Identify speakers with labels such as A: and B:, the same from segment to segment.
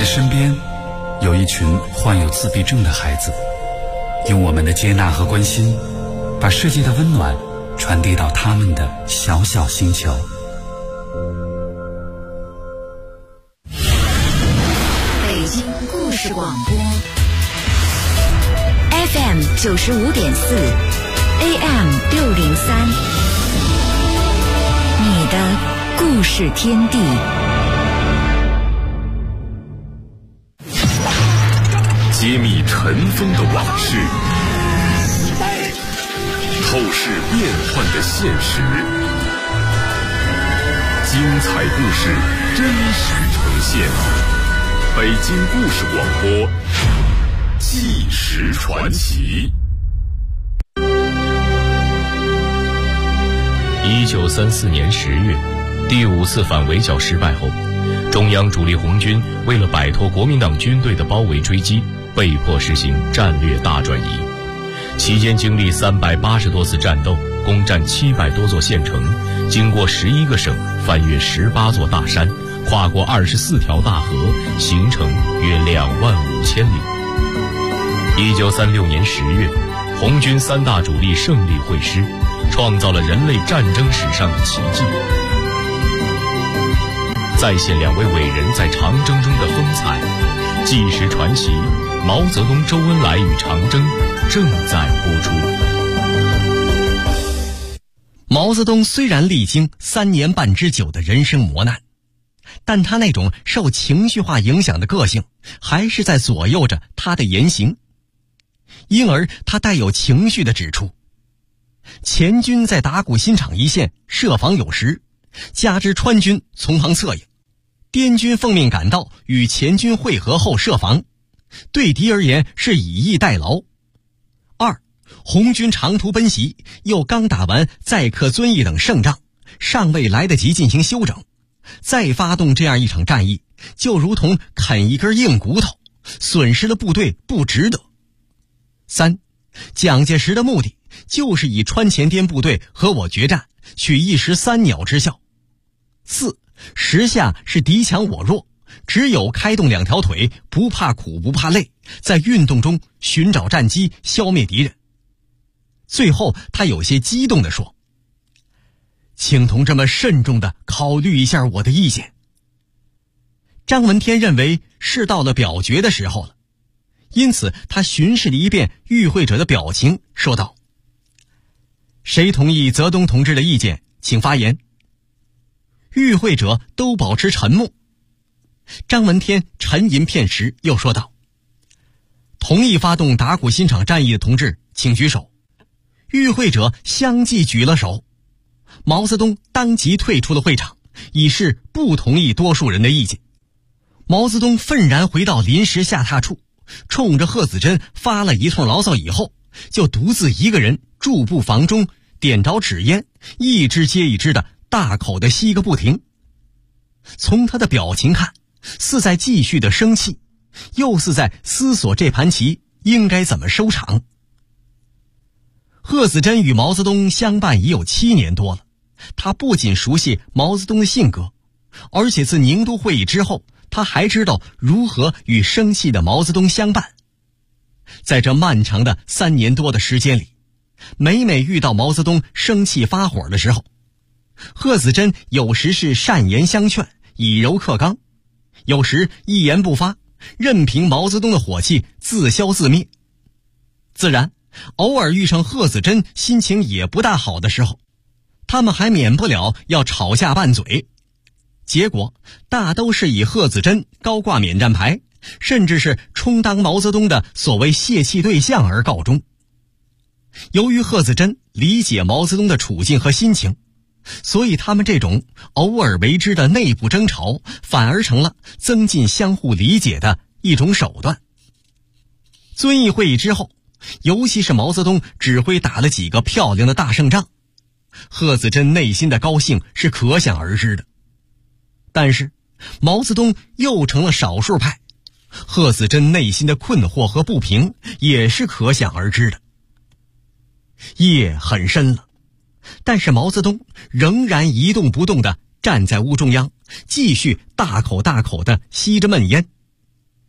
A: 身边有一群患有自闭症的孩子，用我们的接纳和关心，把世界的温暖传递到他们的小小星球。
B: 北京故事广播 FM 95.4 AM 603，你的故事天地。
C: 揭秘尘封的往事，透视变幻的现实，精彩故事真实呈现。北京故事广播，纪实传奇。
D: 1934年10月，第5次反围剿失败后，中央主力红军为了摆脱国民党军队的包围追击，被迫实行战略大转移。期间经历380多次战斗，攻占700多座县城，经过11个省，翻越18座大山，跨过24条大河，行程约25000里。1936年10月，红军3大主力胜利会师，创造了人类战争史上的奇迹。再现2位伟人在长征中的风采，纪实传奇毛泽东、周恩来与长征正在播出。
E: 毛泽东虽然历经3年半之久的人生磨难，但他那种受情绪化影响的个性还是在左右着他的言行，因而他带有情绪地指出，前军在打鼓新场一线设防有时，加之川军从旁策应，滇军奉命赶到与前军会合后设防，对敌而言是以逸待劳。2. 红军长途奔袭，又刚打完载客遵义等胜仗，尚未来得及进行休整，再发动这样一场战役，就如同啃一根硬骨头，损失了部队不值得。3. 蒋介石的目的就是以川前滇部队和我决战，取一石三鸟之效。4. 时下是敌强我弱，只有开动2条腿，不怕苦不怕累，在运动中寻找战机，消灭敌人。最后他有些激动地说，请同志们慎重地考虑一下我的意见。张闻天认为是到了表决的时候了，因此他巡视了一遍与会者的表情，说道，谁同意泽东同志的意见，请发言。与会者都保持沉默。张闻天沉吟片时，又说道，同意发动打鼓新场战役的同志请举手。与会者相继举了手。毛泽东当即退出了会场，以示不同意多数人的意见。毛泽东愤然回到临时下榻处，冲着贺子珍发了一通牢骚以后，就独自一个人驻步房中，点着纸烟，一支接一支的大口的吸个不停。从他的表情看，似在继续的生气，又似在思索这盘棋应该怎么收场。贺子珍与毛泽东相伴已有7年多了，他不仅熟悉毛泽东的性格，而且自宁都会议之后，他还知道如何与生气的毛泽东相伴。在这漫长的3年多的时间里，每每遇到毛泽东生气发火的时候，贺子珍有时是善言相劝，以柔克刚，有时一言不发，任凭毛泽东的火气自消自灭。自然偶尔遇上贺子珍心情也不大好的时候，他们还免不了要吵架拌嘴，结果大都是以贺子珍高挂免战牌，甚至是充当毛泽东的所谓泄气对象而告终。由于贺子珍理解毛泽东的处境和心情，所以他们这种偶尔为之的内部争吵，反而成了增进相互理解的一种手段。遵义会议之后，尤其是毛泽东指挥打了几个漂亮的大胜仗，贺子珍内心的高兴是可想而知的。但是毛泽东又成了少数派，贺子珍内心的困惑和不平也是可想而知的。夜很深了，但是毛泽东仍然一动不动地站在屋中央，继续大口大口地吸着闷烟。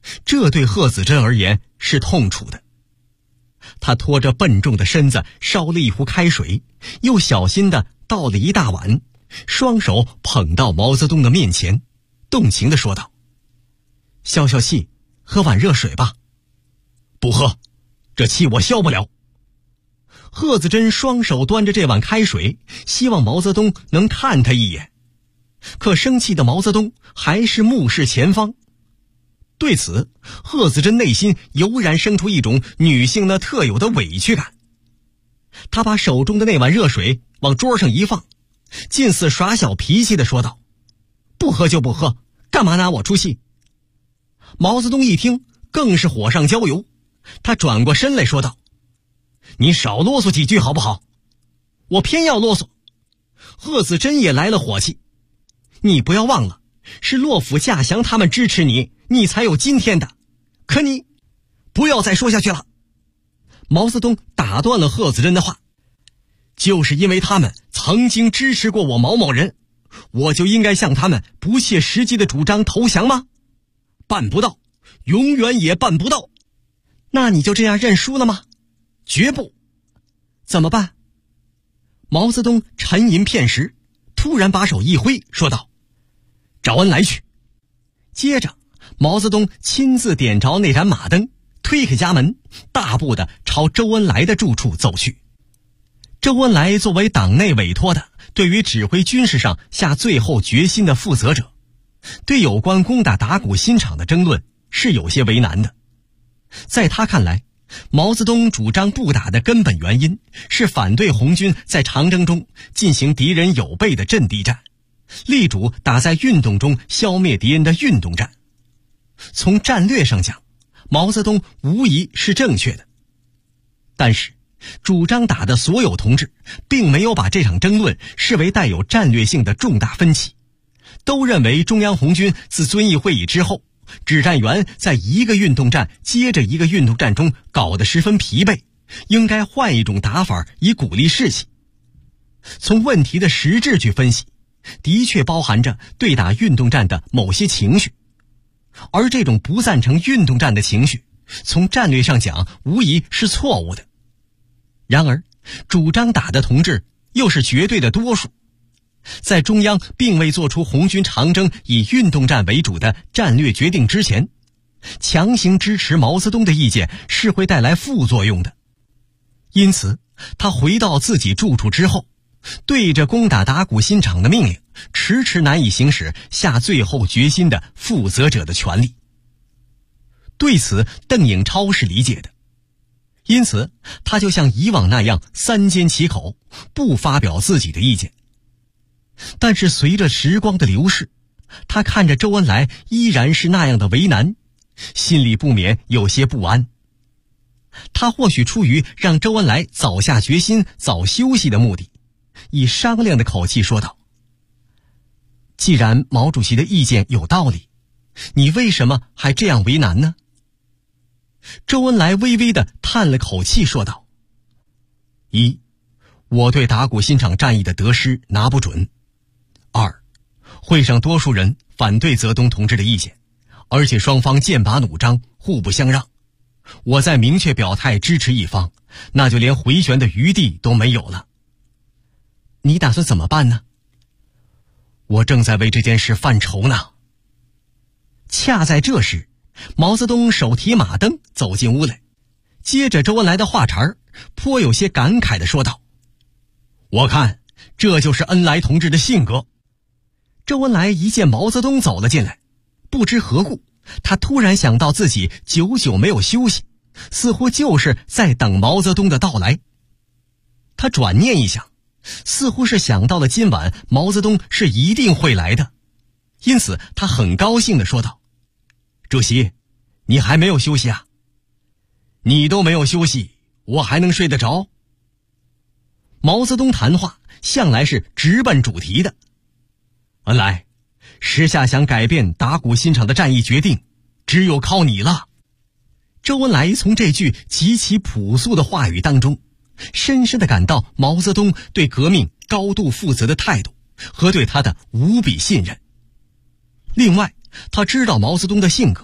E: 这对贺子珍而言是痛楚的。他拖着笨重的身子烧了一壶开水，又小心地倒了一大碗，双手捧到毛泽东的面前，动情地说道：“消消气，喝碗热水吧。”“不喝，这气我消不了。”贺子珍双手端着这碗开水，希望毛泽东能看他一眼，可生气的毛泽东还是目视前方。对此，贺子珍内心油然生出一种女性的特有的委屈感。她把手中的那碗热水往桌上一放，近似耍小脾气地说道：“不喝就不喝，干嘛拿我出气？”毛泽东一听更是火上浇油，他转过身来说道：“你少啰嗦几句好不好？我偏要啰嗦。”贺子珍也来了火气：“你不要忘了，是洛甫稼祥他们支持你，你才有今天的。可你不要再说下去了。”毛泽东打断了贺子珍的话：“就是因为他们曾经支持过我毛某人，我就应该向他们不切实际的主张投降吗？办不到，永远也办不到。那你就这样认输了吗？绝不。怎么办？”毛泽东沉吟片时，突然把手一挥，说道：“找恩来去。”接着毛泽东亲自点着那盏马灯，推开家门，大步地朝周恩来的住处走去。周恩来作为党内委托的对于指挥军事上下最后决心的负责者，对有关攻打打鼓新场的争论是有些为难的。在他看来，毛泽东主张不打的根本原因是反对红军在长征中进行敌人有备的阵地战，力主打在运动中消灭敌人的运动战。从战略上讲，毛泽东无疑是正确的。但是主张打的所有同志并没有把这场争论视为带有战略性的重大分歧，都认为中央红军自遵义会议之后，指战员在一个运动战接着一个运动战中搞得十分疲惫，应该换一种打法以鼓励士气。从问题的实质去分析，的确包含着对打运动战的某些情绪，而这种不赞成运动战的情绪，从战略上讲无疑是错误的。然而主张打的同志又是绝对的多数，在中央并未做出红军长征以运动战为主的战略决定之前，强行支持毛泽东的意见是会带来副作用的。因此他回到自己住处之后，对着攻打打鼓新场的命令迟迟难以行使下最后决心的负责者的权利。对此邓颖超是理解的，因此他就像以往那样三缄其口，不发表自己的意见。但是随着时光的流逝，他看着周恩来依然是那样的为难，心里不免有些不安。他或许出于让周恩来早下决心早休息的目的，以商量的口气说道：“既然毛主席的意见有道理，你为什么还这样为难呢？”周恩来微微地叹了口气说道：“一，我对打鼓新场战役的得失拿不准；二，会上多数人反对泽东同志的意见，而且双方剑拔弩张，互不相让。我再明确表态支持一方，那就连回旋的余地都没有了。你打算怎么办呢？”“我正在为这件事犯愁呢。”恰在这时，毛泽东手提马灯走进屋来，接着周恩来的话茬颇有些感慨地说道：“我看这就是恩来同志的性格。”周恩来一见毛泽东走了进来，不知何故，他突然想到自己久久没有休息，似乎就是在等毛泽东的到来。他转念一想，似乎是想到了今晚毛泽东是一定会来的，因此他很高兴地说道：“主席，你还没有休息啊？你都没有休息，我还能睡得着？”毛泽东谈话向来是直奔主题的。“恩来，时下想改变打鼓新场的战役决定，只有靠你了。”周恩来从这句极其朴素的话语当中，深深地感到毛泽东对革命高度负责的态度和对他的无比信任。另外，他知道毛泽东的性格，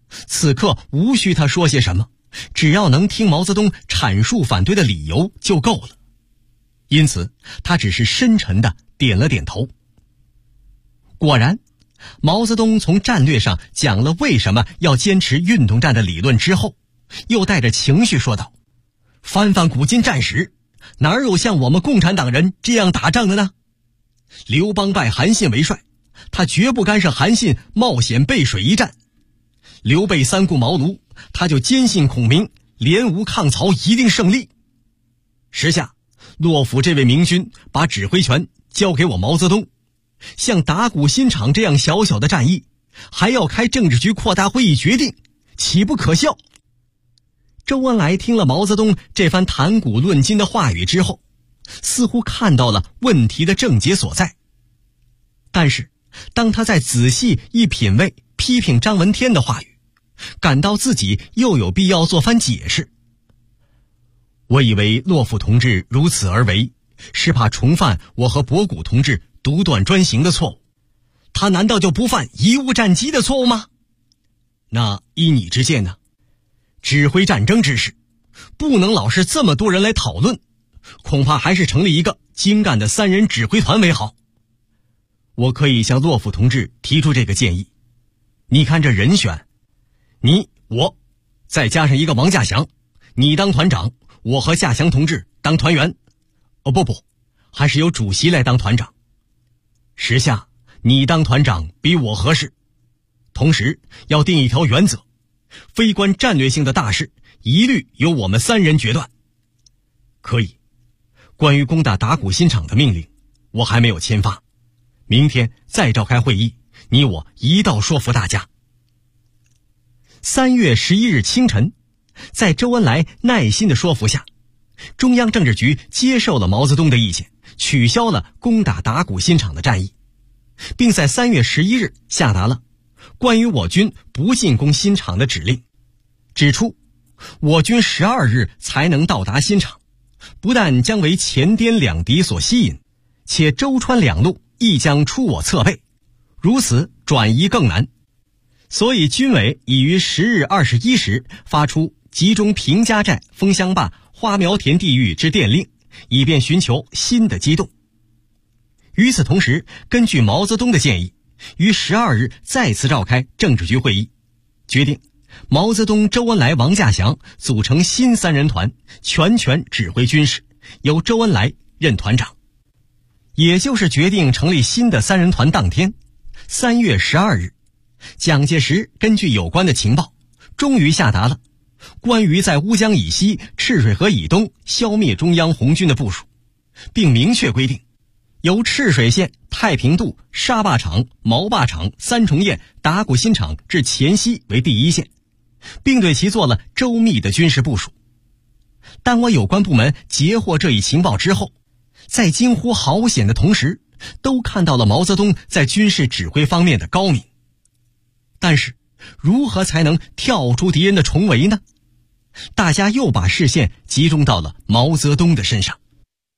E: 此刻无需他说些什么，只要能听毛泽东阐述反对的理由就够了。因此他只是深沉地点了点头。果然，毛泽东从战略上讲了为什么要坚持运动战的理论之后，又带着情绪说道：翻翻古今战史，哪有像我们共产党人这样打仗的呢？刘邦拜韩信为帅，他绝不干涉韩信冒险背水一战。刘备三顾茅庐，他就坚信孔明联吴抗曹一定胜利。时下洛甫这位明君把指挥权交给我毛泽东，像打鼓新场这样小小的战役，还要开政治局扩大会议决定，岂不可笑？周恩来听了毛泽东这番谈古论今的话语之后，似乎看到了问题的症结所在。但是当他再仔细一品味批评张闻天的话语，感到自己又有必要做番解释。我以为洛甫同志如此而为，是怕重犯我和博古同志独断专行的错误，他难道就不犯贻误战机的错误吗？那依你之见呢？指挥战争之事，不能老是这么多人来讨论，恐怕还是成立一个精干的3人指挥团为好。我可以向洛甫同志提出这个建议。你看这人选，你我再加上一个王稼祥，你当团长，我和稼祥同志当团员。不，还是由主席来当团长。时下你当团长比我合适。同时要定一条原则，非关战略性的大事一律由我们3人决断。可以，关于攻打打鼓新场的命令我还没有签发，明天再召开会议，你我一道说服大家。3月11日清晨，在周恩来耐心的说服下，中央政治局接受了毛泽东的意见，取消了攻打打鼓新场的战役，并在3月11日下达了关于我军不进攻新场的指令，指出我军12日才能到达新场，不但将为前滇两敌所吸引，且舟川两路亦将出我侧背，如此转移更难。所以军委已于10日21时发出集中平家寨、枫香坝、花苗田地域之电令，以便寻求新的机动。与此同时，根据毛泽东的建议，于12日再次召开政治局会议，决定毛泽东、周恩来、王稼祥组成新3人团，全权指挥军事，由周恩来任团长。也就是决定成立新的3人团当天，3月12日，蒋介石根据有关的情报，终于下达了关于在乌江以西、赤水河以东消灭中央红军的部署，并明确规定，由赤水县太平渡、沙坝场、毛坝场、三重堰、打鼓新场至黔西为第一线，并对其做了周密的军事部署。当我有关部门截获这一情报之后，在惊呼好险的同时，都看到了毛泽东在军事指挥方面的高明。但是如何才能跳出敌人的重围呢？大家又把视线集中到了毛泽东的身上。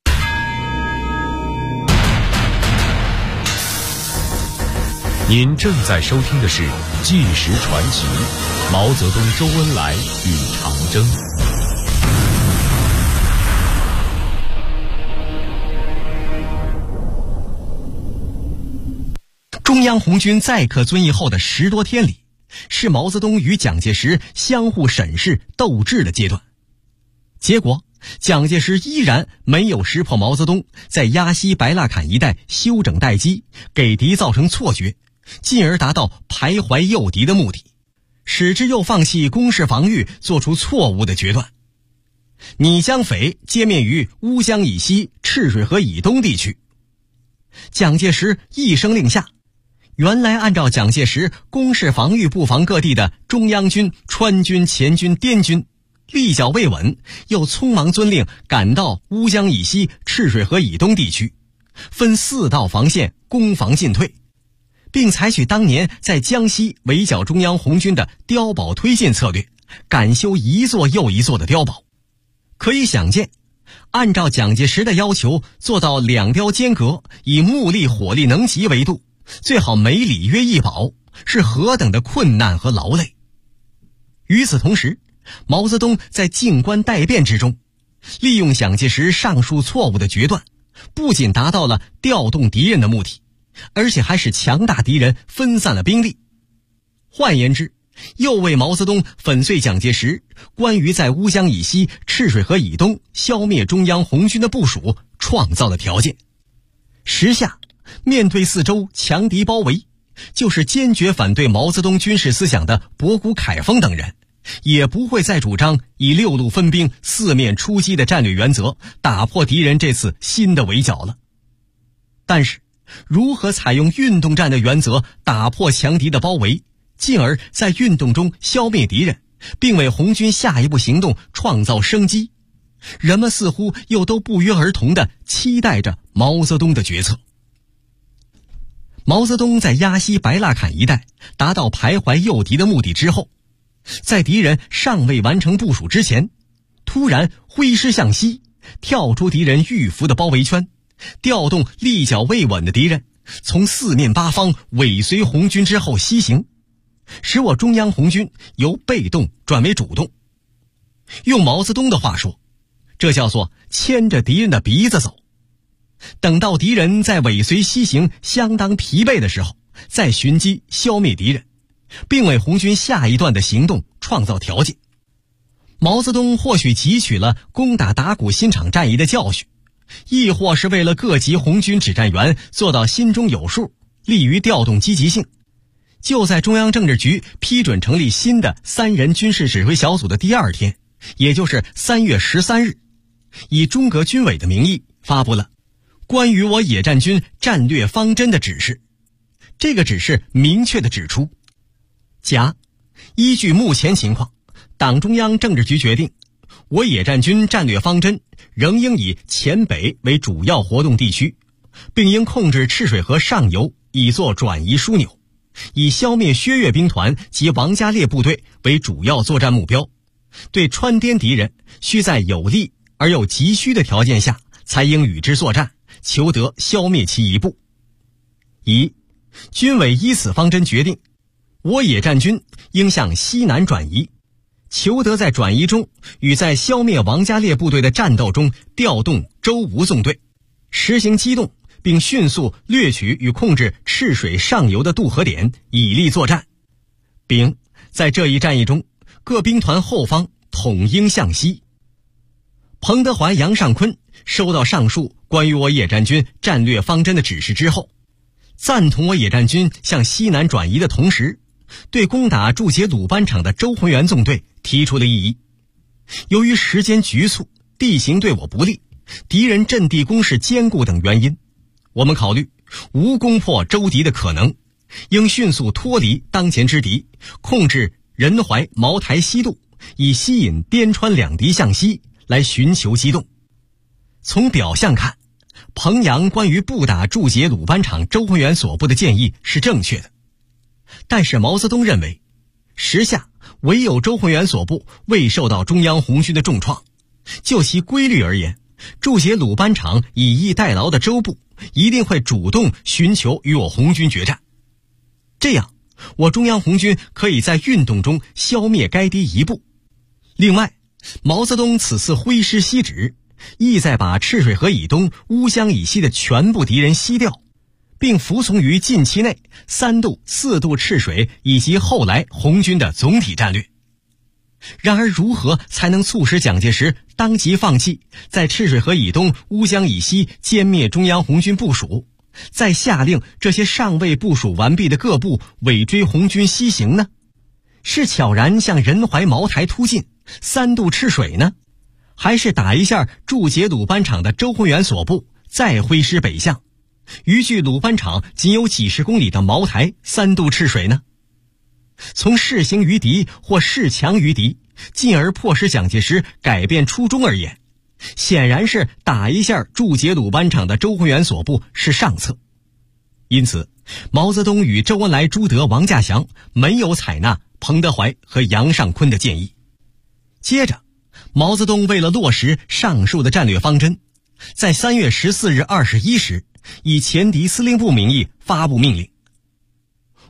D: 您正在收听的是《纪实传奇：毛泽东、周恩来与长征》。
E: 中央红军再可遵义后的10多天里，是毛泽东与蒋介石相互审视斗智的阶段。结果蒋介石依然没有识破毛泽东在鸭西白蜡坎一带休整待机，给敌造成错觉，进而达到徘徊诱敌的目的，使之又放弃攻势防御，做出错误的决断。你将匪歼灭于乌江以西、赤水河以东地区。蒋介石一声令下，原来按照蒋介石攻势防御布防各地的中央军、川军、黔军、滇军立脚未稳，又匆忙遵令赶到乌江以西、赤水河以东地区，分4道防线攻防进退，并采取当年在江西围剿中央红军的碉堡推进策略，赶修一座又一座的碉堡。可以想见，按照蒋介石的要求做到2碉间隔，以木力火力能级为度，最好每里约1堡，是何等的困难和劳累。 与此同时，毛泽东在静观待变之中，利用蒋介石上述错误的决断，不仅达到了调动敌人的目的，而且还使强大敌人分散了兵力。换言之，又为毛泽东粉碎蒋介石关于在乌江以西、赤水河以东消灭中央红军的部署创造了条件。时下面对四周强敌包围，就是坚决反对毛泽东军事思想的博古凯丰等人，也不会再主张以6路分兵、四面出击的战略原则打破敌人这次新的围剿了。但是，如何采用运动战的原则打破强敌的包围，进而在运动中消灭敌人，并为红军下一步行动创造生机，人们似乎又都不约而同地期待着毛泽东的决策。毛泽东在鸭西白蜡坎一带达到徘徊诱敌的目的之后，在敌人尚未完成部署之前，突然挥师向西，跳出敌人预伏的包围圈，调动立脚未稳的敌人，从四面八方尾随红军之后西行，使我中央红军由被动转为主动。用毛泽东的话说，这叫做牵着敌人的鼻子走。等到敌人在尾随西行相当疲惫的时候，再寻机消灭敌人，并为红军下一段的行动创造条件。毛泽东或许汲取了攻打打鼓新场战役的教训，亦或是为了各级红军指战员做到心中有数，利于调动积极性，就在中央政治局批准成立新的3人军事指挥小组的第2天，也就是3月13日，以中革军委的名义发布了关于我野战军战略方针的指示。这个指示明确地指出，甲，依据目前情况，党中央政治局决定，我野战军战略方针仍应以黔北为主要活动地区，并应控制赤水河上游以作转移枢纽，以消灭薛岳兵团及王家烈部队为主要作战目标，对川滇敌人需在有利而又急需的条件下才应与之作战，求得消灭其一部。乙，军委依此方针决定，我野战军应向西南转移，求得在转移中与在消灭王家烈部队的战斗中调动周吴纵队，实行机动，并迅速掠取与控制赤水上游的渡河点，以利作战。丙，在这一战役中，各兵团后方统应向西。彭德怀、杨尚昆收到上述关于我野战军战略方针的指示之后，赞同我野战军向西南转移的同时，对攻打驻捷鲁班场的周浑元纵队提出了异议。由于时间局促，地形对我不利，敌人阵地工事坚固等原因，我们考虑无攻破周敌的可能，应迅速脱离当前之敌，控制仁怀、茅台西渡，以吸引滇川两敌向西，来寻求机动。从表象看，彭阳关于不打驻捷鲁班场周浑元所部的建议是正确的，但是毛泽东认为，时下唯有周浑元所部未受到中央红军的重创，就其规律而言，驻捷鲁班场以逸待劳的周部一定会主动寻求与我红军决战，这样我中央红军可以在运动中消灭该敌一部。另外，毛泽东此次挥师西指，意在把赤水河以东、乌江以西的全部敌人西调，并服从于近期内3渡、4渡赤水以及后来红军的总体战略。然而，如何才能促使蒋介石当即放弃在赤水河以东、乌江以西歼灭中央红军部署，再下令这些尚未部署完毕的各部尾追红军西行呢？是悄然向仁怀、茅台突进，3渡赤水呢？还是打一下驻捷鲁班场的周浑元所部，再挥师北向，于距鲁班场仅有几十公里的茅台3渡赤水呢？从势行于敌或势强于敌，进而迫使蒋介石改变初衷而言，显然是打一下驻捷鲁班场的周浑元所部是上策。因此，毛泽东与周恩来、朱德、王稼祥没有采纳彭德怀和杨尚昆的建议。接着，毛泽东为了落实上述的战略方针，在3月14日21时，以前敌司令部名义发布命令：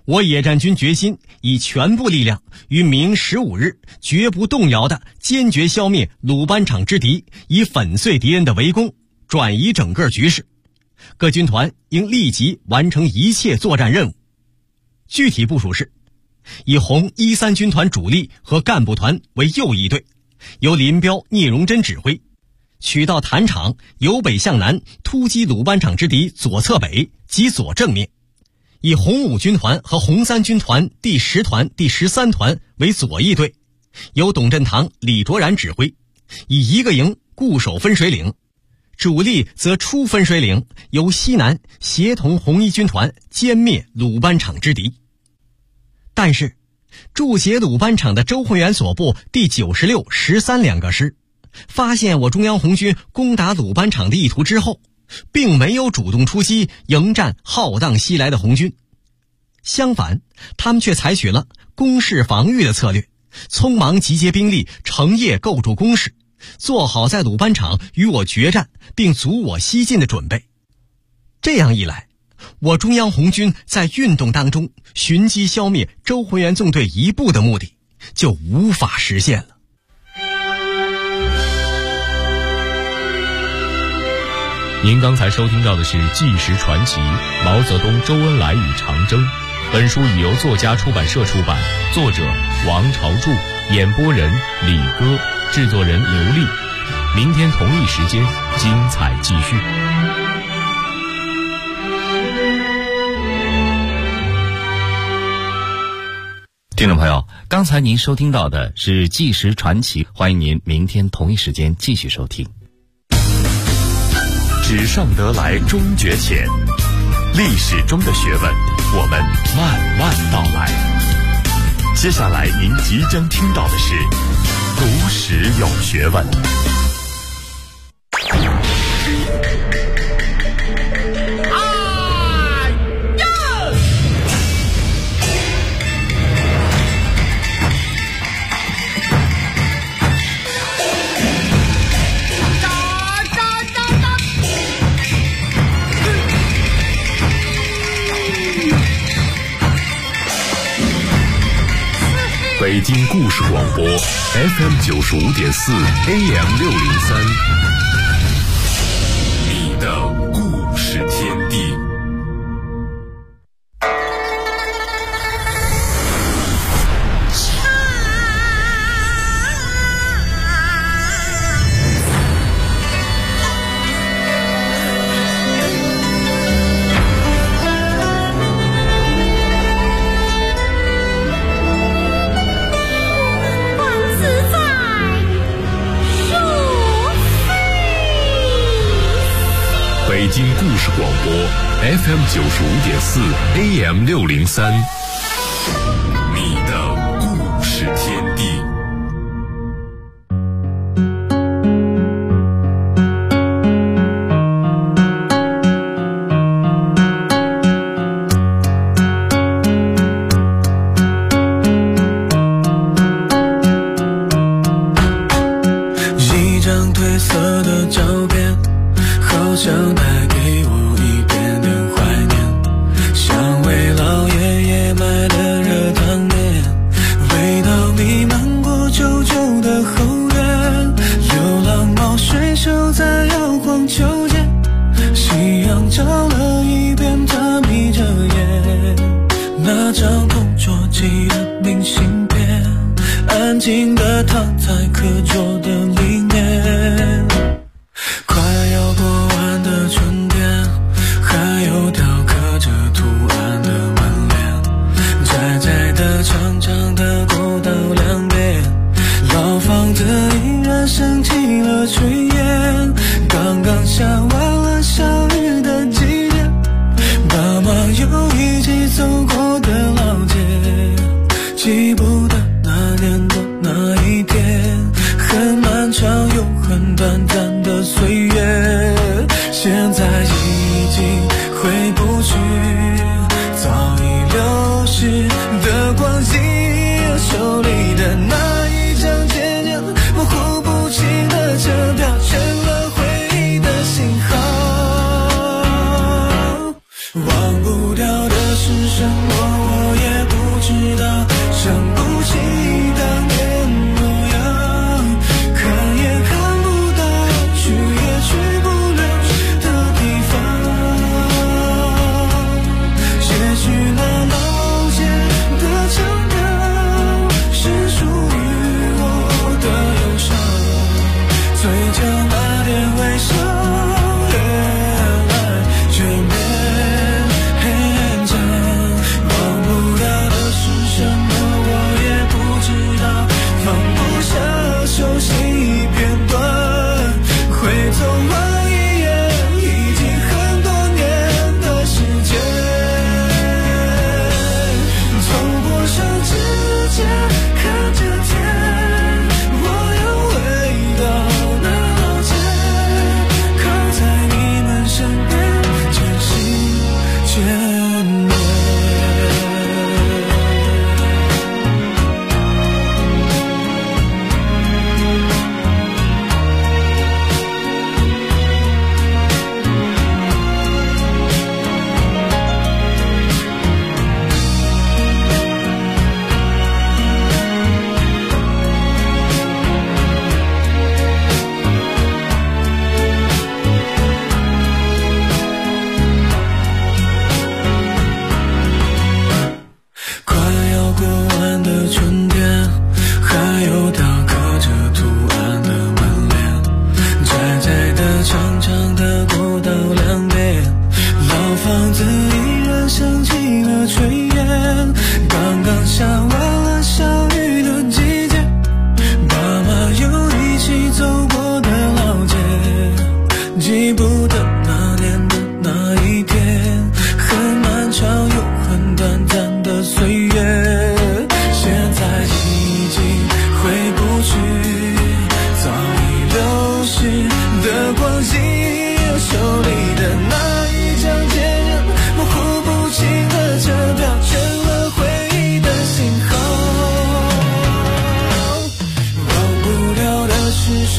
E: 我野战军决心以全部力量于明15日绝不动摇地坚决消灭鲁班场之敌，以粉碎敌人的围攻，转移整个局势。各军团应立即完成一切作战任务。具体部署是：以红13军团主力和干部团为右翼队，由林彪、聂荣臻指挥，取道坛场，由北向南突击鲁班场之敌左侧北及左正面。以红5军团和红3军团第10团、第13团为左翼队，由董振堂、李卓然指挥，以一个营固守分水岭，主力则出分水岭，由西南协同红1军团歼灭鲁班场之敌。但是驻协鲁班场的周浑元所部第96、13两个师发现我中央红军攻打鲁班场的意图之后，并没有主动出击迎战浩荡西来的红军，相反，他们却采取了攻势防御的策略，匆忙集结兵力，成夜构筑工事，做好在鲁班场与我决战并阻我西进的准备。这样一来，我中央红军在运动当中寻机消灭周浑元纵队一部的目的就无法实现了。
D: 您刚才收听到的是《纪实传奇》毛泽东、周恩来与长征。本书已由作家出版社出版，作者王朝柱，演播人李歌，制作人刘丽。明天同一时间，精彩继续。
F: 听众朋友，刚才您收听到的是《纪实传奇》，欢迎您明天同一时间继续收听。
C: 纸上得来终觉浅，历史中的学问，我们慢慢道来。接下来您即将听到的是读史有学问。北京故事广播 FM 95.4 AM 603，你的故事天地。北京故事广播 FM 95.4 AM 603，你的故事天地。
G: 一张褪色的照片，好像带给我一点点怀念，像为老爷爷买的热汤面，味道弥漫过旧旧的后院，流浪猫睡熟在摇晃秋千，夕阳照了一遍，它眯着眼，那张同桌寄的明信片，安静地躺在课桌的里面。快要过完的春天，还有雕刻着图案的门帘，窄窄的长长的过道两边，老房子依然升起了炊烟，刚刚下完了小雨的季节，爸妈又一起走过的老街，记不得那年的那一天，很漫长又很短暂的岁月，现在已经回不去，早已流逝的光阴，手里的那一张渐渐模糊不清的车票，成了回忆的信号。忘不掉的是什么，我也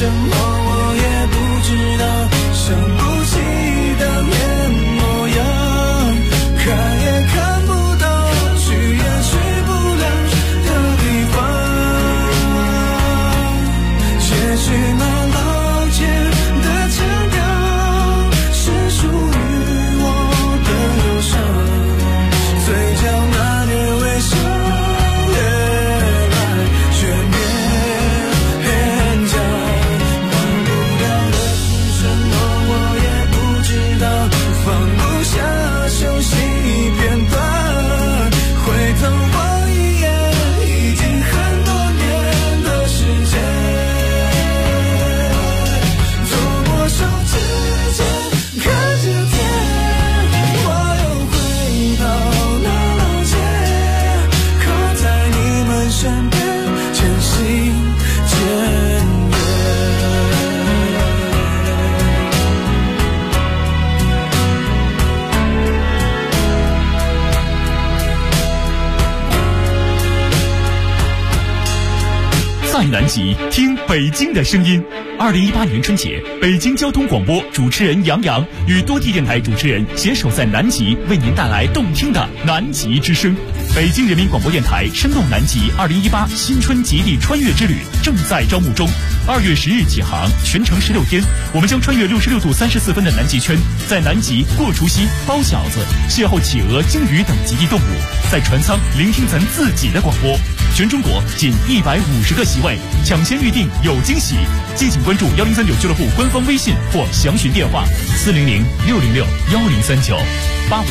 G: 什么，我也不知道，想不起当年模样，看也看不到，去也去不了的地方。也许那老街的腔调是属于我的忧伤，嘴角那点微笑越来越勉强，忘不了的是什么，我也不知道，放不下熟悉片段，回头望一眼，已经很多年的时间。手指尖看着天，我又回到那老街，靠在你们身边，渐行渐
H: 在南极听北京的声音。2018年春节，北京交通广播主持人杨洋与多地电台主持人携手在南极，为您带来动听的南极之声。北京人民广播电台深动南极2018新春极地穿越之旅正在招募中，2月10日起航，全程16天，我们将穿越66度34分的南极圈，在南极过除夕、包饺子，邂逅企鹅、鲸鱼等极地动物，在船舱聆听咱自己的广播。全中国仅150个席位，抢先预定有惊喜。敬请关注1039俱乐部官方微信或详询电话：400-606-1039。